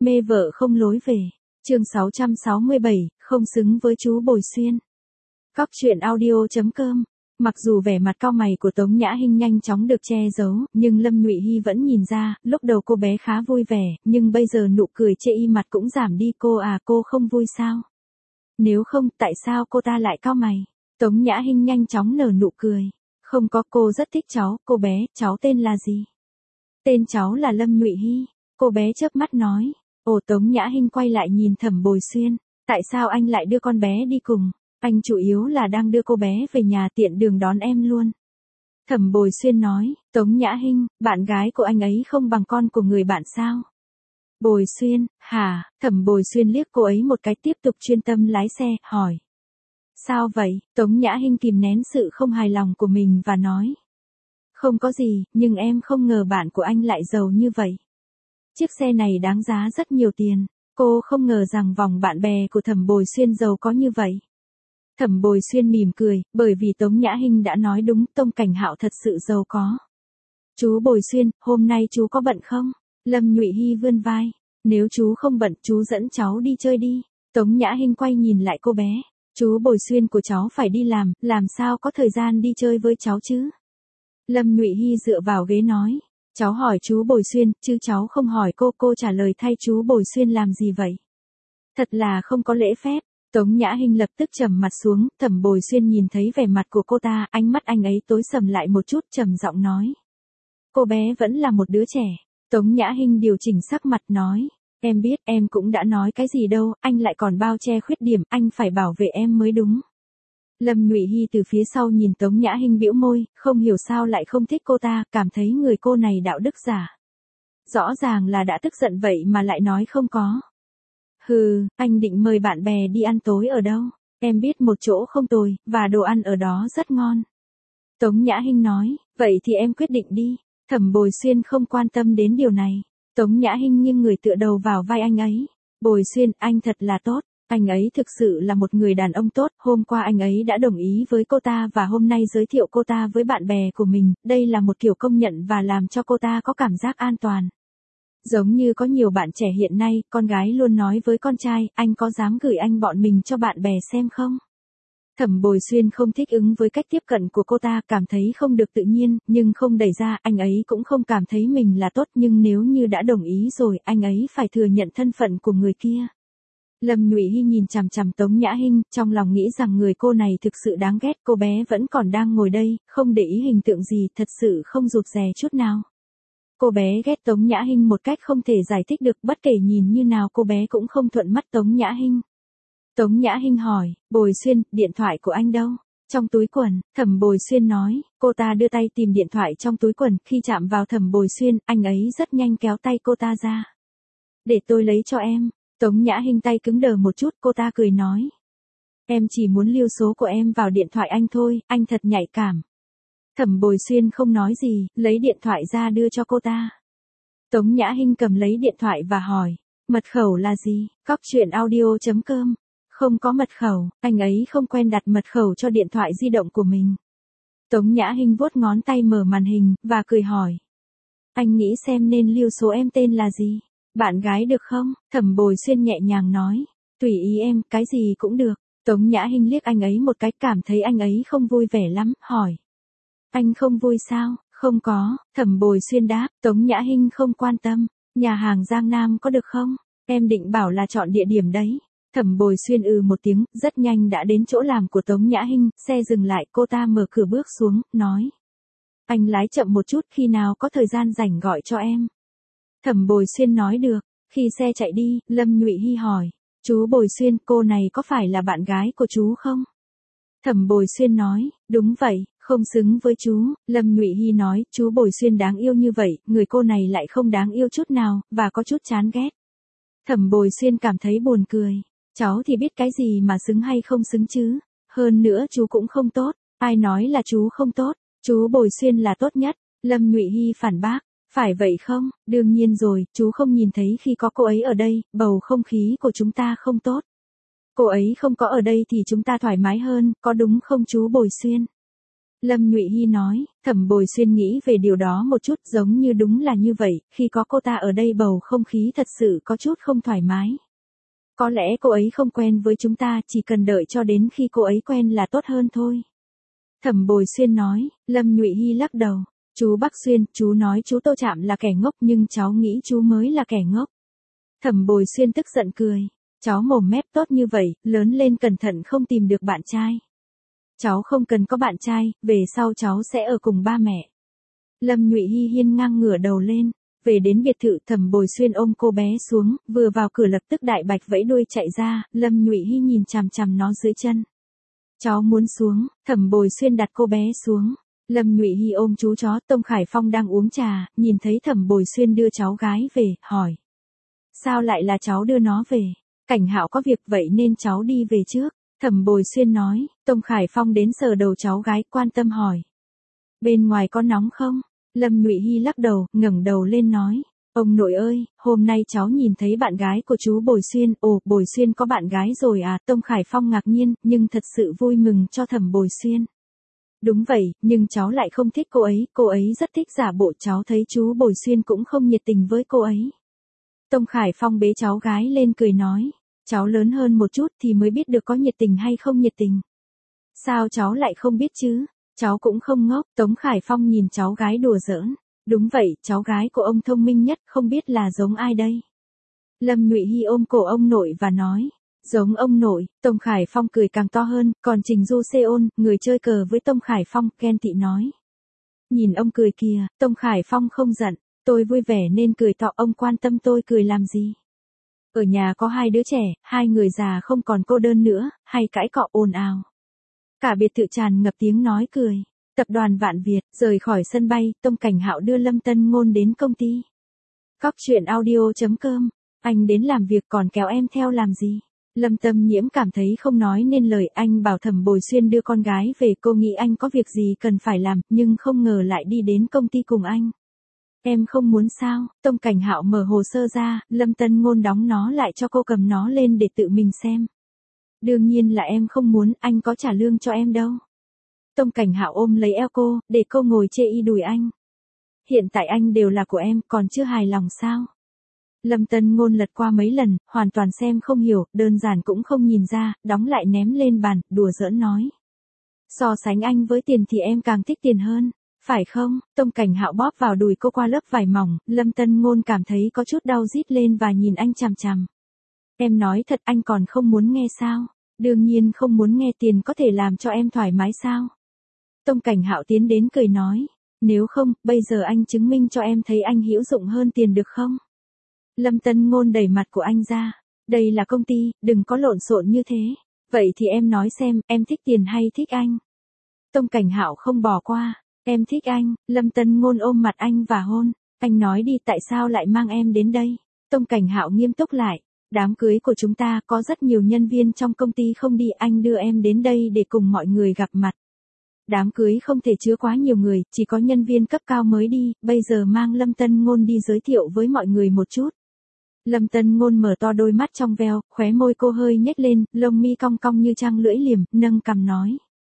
Mê vợ không lối về. Chương 667, không xứng với chú Bồi Xuyên. Góc truyện audio.com. Mặc dù vẻ mặt cau mày của Tống Nhã Hinh nhanh chóng được che giấu, nhưng Lâm Nhụy Hy vẫn nhìn ra, lúc đầu cô bé khá vui vẻ, nhưng bây giờ nụ cười chê y mặt cũng giảm đi. Cô không vui sao? Nếu không, tại sao cô ta lại cau mày? Tống Nhã Hinh nhanh chóng nở nụ cười. Không có, cô rất thích cháu. Cô bé, cháu tên là gì? Tên cháu là Lâm Nhụy Hy. Cô bé chớp mắt nói. Ồ, Tống Nhã Hinh quay lại nhìn Thẩm Bồi Xuyên. Tại sao anh lại đưa con bé đi cùng? Anh chủ yếu là đang đưa cô bé về nhà tiện đường đón em luôn. Thẩm Bồi Xuyên nói. Tống Nhã Hinh, bạn gái của anh ấy không bằng con của người bạn sao? Bồi Xuyên, hả? Thẩm Bồi Xuyên liếc cô ấy một cái, tiếp tục chuyên tâm lái xe, hỏi. Sao vậy? Tống Nhã Hinh kìm nén sự không hài lòng của mình và nói. Không có gì, nhưng em không ngờ bạn của anh lại giàu như vậy. Chiếc xe này đáng giá rất nhiều tiền. Cô không ngờ rằng vòng bạn bè của Thẩm Bồi Xuyên giàu có như vậy. Thẩm Bồi Xuyên mỉm cười, bởi vì Tống Nhã Hinh đã nói đúng, Tông Cảnh Hạo thật sự giàu có. Chú Bồi Xuyên, hôm nay chú có bận không? Lâm Nhụy Hy vươn vai. Nếu chú không bận, chú dẫn cháu đi chơi đi. Tống Nhã Hinh quay nhìn lại cô bé. Chú Bồi Xuyên của cháu phải đi làm sao có thời gian đi chơi với cháu chứ? Lâm Nhụy Hy dựa vào ghế nói. Cháu hỏi chú Bồi Xuyên, chứ cháu không hỏi cô trả lời thay chú Bồi Xuyên làm gì vậy? Thật là không có lễ phép. Tống Nhã Hinh lập tức trầm mặt xuống, Thẩm Bồi Xuyên nhìn thấy vẻ mặt của cô ta, ánh mắt anh ấy tối sầm lại một chút, trầm giọng nói. Cô bé vẫn là một đứa trẻ. Tống Nhã Hinh điều chỉnh sắc mặt nói. Em biết, em cũng đã nói cái gì đâu, anh lại còn bao che khuyết điểm, anh phải bảo vệ em mới đúng. Lâm Nhụy Hy từ phía sau nhìn Tống Nhã Hinh bĩu môi, không hiểu sao lại không thích cô ta, cảm thấy người cô này đạo đức giả. Rõ ràng là đã tức giận vậy mà lại nói không có. Hừ, anh định mời bạn bè đi ăn tối ở đâu? Em biết một chỗ không tồi, và đồ ăn ở đó rất ngon. Tống Nhã Hinh nói, vậy thì em quyết định đi. Thẩm Bồi Xuyên không quan tâm đến điều này. Tống Nhã Hinh nghiêng người tựa đầu vào vai anh ấy. Bồi Xuyên, anh thật là tốt. Anh ấy thực sự là một người đàn ông tốt. Hôm qua anh ấy đã đồng ý với cô ta và hôm nay giới thiệu cô ta với bạn bè của mình. Đây là một kiểu công nhận và làm cho cô ta có cảm giác an toàn. Giống như có nhiều bạn trẻ hiện nay, con gái luôn nói với con trai, anh có dám gửi anh bọn mình cho bạn bè xem không? Thẩm Bồi Xuyên không thích ứng với cách tiếp cận của cô ta, cảm thấy không được tự nhiên, nhưng không đẩy ra, anh ấy cũng không cảm thấy mình là tốt, nhưng nếu như đã đồng ý rồi, anh ấy phải thừa nhận thân phận của người kia. Lâm Nhụy Hy nhìn chằm chằm Tống Nhã Hinh, trong lòng nghĩ rằng người cô này thực sự đáng ghét, cô bé vẫn còn đang ngồi đây, không để ý hình tượng gì, thật sự không rụt rè chút nào. Cô bé ghét Tống Nhã Hinh một cách không thể giải thích được, bất kể nhìn như nào cô bé cũng không thuận mắt Tống Nhã Hinh. Tống Nhã Hinh hỏi, Bồi Xuyên, điện thoại của anh đâu? Trong túi quần, Thẩm Bồi Xuyên nói, cô ta đưa tay tìm điện thoại trong túi quần, khi chạm vào Thẩm Bồi Xuyên, anh ấy rất nhanh kéo tay cô ta ra. Để tôi lấy cho em. Tống Nhã Hinh tay cứng đờ một chút, cô ta cười nói. Em chỉ muốn lưu số của em vào điện thoại anh thôi, anh thật nhạy cảm. Thẩm Bồi Xuyên không nói gì, lấy điện thoại ra đưa cho cô ta. Tống Nhã Hinh cầm lấy điện thoại và hỏi, mật khẩu là gì? Góc truyện audio.com. Không có mật khẩu, anh ấy không quen đặt mật khẩu cho điện thoại di động của mình. Tống Nhã Hinh vuốt ngón tay mở màn hình, và cười hỏi. Anh nghĩ xem nên lưu số em tên là gì? Bạn gái được không? Thẩm Bồi Xuyên nhẹ nhàng nói. Tùy ý em, cái gì cũng được. Tống Nhã Hinh liếc anh ấy một cái, cảm thấy anh ấy không vui vẻ lắm, hỏi. Anh không vui sao? Không có, Thẩm Bồi Xuyên đáp. Tống Nhã Hinh không quan tâm. Nhà hàng Giang Nam có được không? Em định bảo là chọn địa điểm đấy. Thẩm Bồi Xuyên một tiếng, rất nhanh đã đến chỗ làm của Tống Nhã Hinh, xe dừng lại, cô ta mở cửa bước xuống, nói. Anh lái chậm một chút, khi nào có thời gian rảnh gọi cho em. Thẩm Bồi Xuyên nói được. Khi xe chạy đi, Lâm Nhụy Hy hỏi. Chú Bồi Xuyên, cô này có phải là bạn gái của chú không? Thẩm Bồi Xuyên nói, đúng vậy, không xứng với chú. Lâm Nhụy Hy nói, chú Bồi Xuyên đáng yêu như vậy, người cô này lại không đáng yêu chút nào, và có chút chán ghét. Thẩm Bồi Xuyên cảm thấy buồn cười. Cháu thì biết cái gì mà xứng hay không xứng chứ. Hơn nữa chú cũng không tốt. Ai nói là chú không tốt? Chú Bồi Xuyên là tốt nhất. Lâm Nhụy Hy phản bác. Phải vậy không? Đương nhiên rồi, chú không nhìn thấy khi có cô ấy ở đây, bầu không khí của chúng ta không tốt. Cô ấy không có ở đây thì chúng ta thoải mái hơn, có đúng không chú Bồi Xuyên? Lâm Nhụy Hy nói, Thẩm Bồi Xuyên nghĩ về điều đó một chút, giống như đúng là như vậy, khi có cô ta ở đây bầu không khí thật sự có chút không thoải mái. Có lẽ cô ấy không quen với chúng ta, chỉ cần đợi cho đến khi cô ấy quen là tốt hơn thôi. Thẩm Bồi Xuyên nói. Lâm Nhụy Hy lắc đầu. Chú Bắc Xuyên, chú nói chú Tô Trạm là kẻ ngốc nhưng cháu nghĩ chú mới là kẻ ngốc. Thẩm Bồi Xuyên tức giận cười. Cháu mồm mép tốt như vậy, lớn lên cẩn thận không tìm được bạn trai. Cháu không cần có bạn trai, về sau cháu sẽ ở cùng ba mẹ. Lâm Nhụy Hy hiên ngang ngửa đầu lên. Về đến biệt thự, Thẩm Bồi Xuyên ôm cô bé xuống, vừa vào cửa lập tức đại bạch vẫy đuôi chạy ra, Lâm Nhụy Hy nhìn chằm chằm nó dưới chân. Cháu muốn xuống. Thẩm Bồi Xuyên đặt cô bé xuống. Lâm Nhụy Hy ôm chú chó. Tông Khải Phong đang uống trà, nhìn thấy Thẩm Bồi Xuyên đưa cháu gái về, hỏi. Sao lại là cháu đưa nó về? Cảnh Hạo có việc vậy nên cháu đi về trước. Thẩm Bồi Xuyên nói. Tông Khải Phong đến sờ đầu cháu gái, quan tâm hỏi. Bên ngoài có nóng không? Lâm Nhụy Hy lắc đầu, ngẩng đầu lên nói. Ông nội ơi, hôm nay cháu nhìn thấy bạn gái của chú Bồi Xuyên. Ồ, Bồi Xuyên có bạn gái rồi à? Tông Khải Phong ngạc nhiên, nhưng thật sự vui mừng cho Thẩm Bồi Xuyên. Đúng vậy, nhưng cháu lại không thích cô ấy rất thích giả bộ, cháu thấy chú Bồi Xuyên cũng không nhiệt tình với cô ấy. Tông Khải Phong bế cháu gái lên cười nói. Cháu lớn hơn một chút thì mới biết được có nhiệt tình hay không nhiệt tình. Sao cháu lại không biết chứ? Cháu cũng không ngốc. Tống Khải Phong nhìn cháu gái đùa giỡn. Đúng vậy, cháu gái của ông thông minh nhất, không biết là giống ai đây? Lâm Nhụy Hy ôm cổ ông nội và nói. Giống ông nội. Tông Khải Phong cười càng to hơn, còn Trình Du Seon, người chơi cờ với Tông Khải Phong, ghen tị nói. Nhìn ông cười kìa. Tông Khải Phong không giận. Tôi vui vẻ nên cười to, ông quan tâm tôi cười làm gì? Ở nhà có 2 đứa trẻ, 2 người già không còn cô đơn nữa, hay cãi cọ ồn ào. Cả biệt thự tràn ngập tiếng nói cười. Tập đoàn Vạn Việt rời khỏi sân bay, Tông Cảnh Hạo đưa Lâm Tân Ngôn đến công ty. Cóc truyện audio.com. Anh đến làm việc còn kéo em theo làm gì? Lâm Tâm Nhiễm cảm thấy không nói nên lời. Anh bảo Thẩm Bồi Xuyên đưa con gái về, cô nghĩ anh có việc gì cần phải làm, nhưng không ngờ lại đi đến công ty cùng anh. Em không muốn sao? Tông Cảnh Hạo mở hồ sơ ra, Lâm Tân Ngôn đóng nó lại cho cô, cầm nó lên để tự mình xem. Đương nhiên là em không muốn, anh có trả lương cho em đâu. Tông Cảnh Hạo ôm lấy eo cô, để cô ngồi chê y đùi anh. Hiện tại anh đều là của em, còn chưa hài lòng sao? Lâm Tân Ngôn lật qua mấy lần, hoàn toàn xem không hiểu, đơn giản cũng không nhìn ra, đóng lại ném lên bàn, đùa giỡn nói. So sánh anh với tiền thì em càng thích tiền hơn, phải không? Tông Cảnh Hạo bóp vào đùi cô qua lớp vải mỏng, Lâm Tân Ngôn cảm thấy có chút đau rít lên và nhìn anh chằm chằm. Em nói thật, anh còn không muốn nghe sao? Đương nhiên không muốn nghe, tiền có thể làm cho em thoải mái sao? Tông Cảnh Hạo tiến đến cười nói. Nếu không, bây giờ anh chứng minh cho em thấy anh hữu dụng hơn tiền được không? Lâm Tân Ngôn đẩy mặt của anh ra. Đây là công ty, đừng có lộn xộn như thế. Vậy thì em nói xem, em thích tiền hay thích anh? Tông Cảnh Hạo không bỏ qua. Em thích anh. Lâm Tân Ngôn ôm mặt anh và hôn. Anh nói đi, tại sao lại mang em đến đây? Tông Cảnh Hạo nghiêm túc lại. Đám cưới của chúng ta có rất nhiều nhân viên trong công ty không đi, anh đưa em đến đây để cùng mọi người gặp mặt. Đám cưới không thể chứa quá nhiều người, chỉ có nhân viên cấp cao mới đi, bây giờ mang Lâm Tân Ngôn đi giới thiệu với mọi người một chút. Lâm Tân Ngôn mở to đôi mắt trong veo, khóe môi cô hơi nhếch lên, lông mi cong cong như trang lưỡi liềm, nâng cằm nói.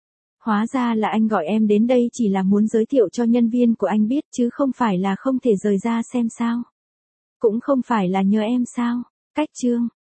Hóa ra là anh gọi em đến đây chỉ là muốn giới thiệu cho nhân viên của anh biết, chứ không phải là không thể rời ra xem sao. Cũng không phải là nhờ em sao. Cách chương.